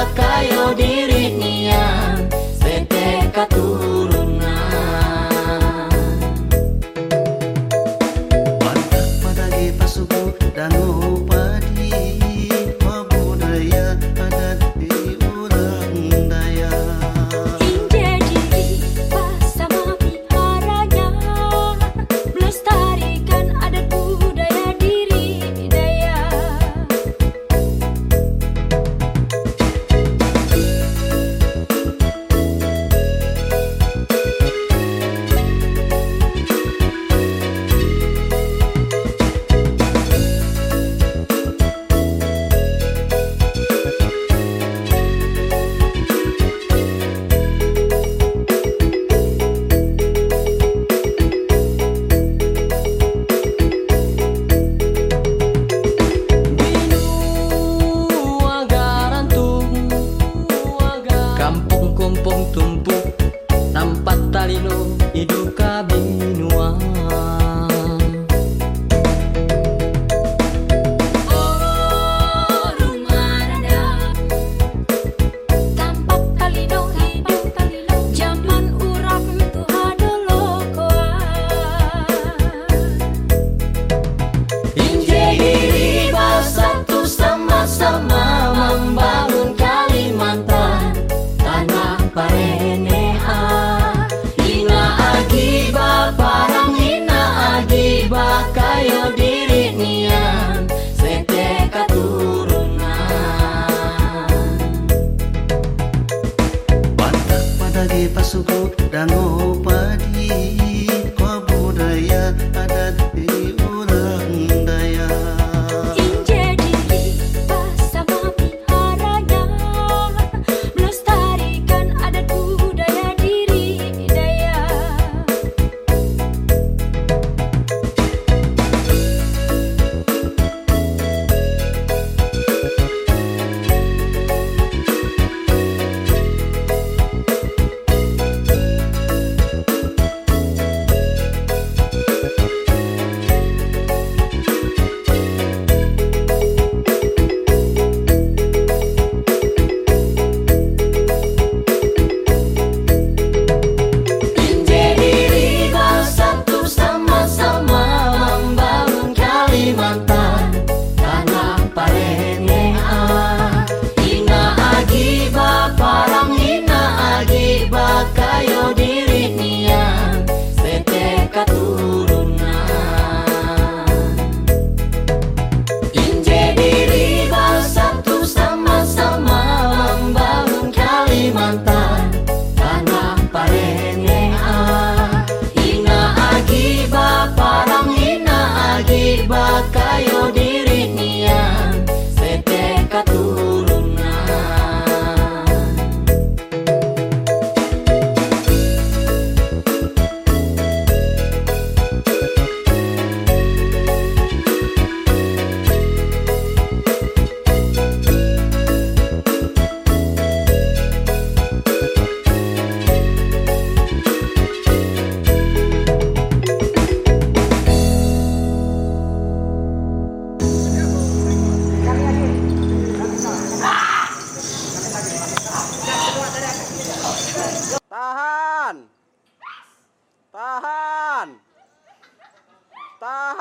bakayo diri nian sete katurunan. Bantak padagi pasuku dan upadi budaya adat di ulang daya. Inje diri bersama piharanya, melestarikan adat budaya diri daya. Kampung tumpuk tempat talino hidup kabinua. Oh rumarada, tampak talino hidup zaman urang tuha dolokoa. Inje diri bersatu sama-sama membangun Kalimantan tanah parenea. Ina akibat parang ina akibat kayo diri nian sete katurunan. Bantak padagi pasuku dan upadi budaya adat di ulang daya. Inje diri bersama piharanya, melestarikan adat budaya diri daya. Inje diri bersatu sama-sama membangun Kalimantan tanah parenea. Ina akibat parang ina akibat kayo diri nian sete katurunan. Inje diri bersatu sama-sama membangun Kalimantan tanah parenea. Ina akibat parang ina akibat kayo diri nian sete katurunan. Tahan. Tahan. Tahan.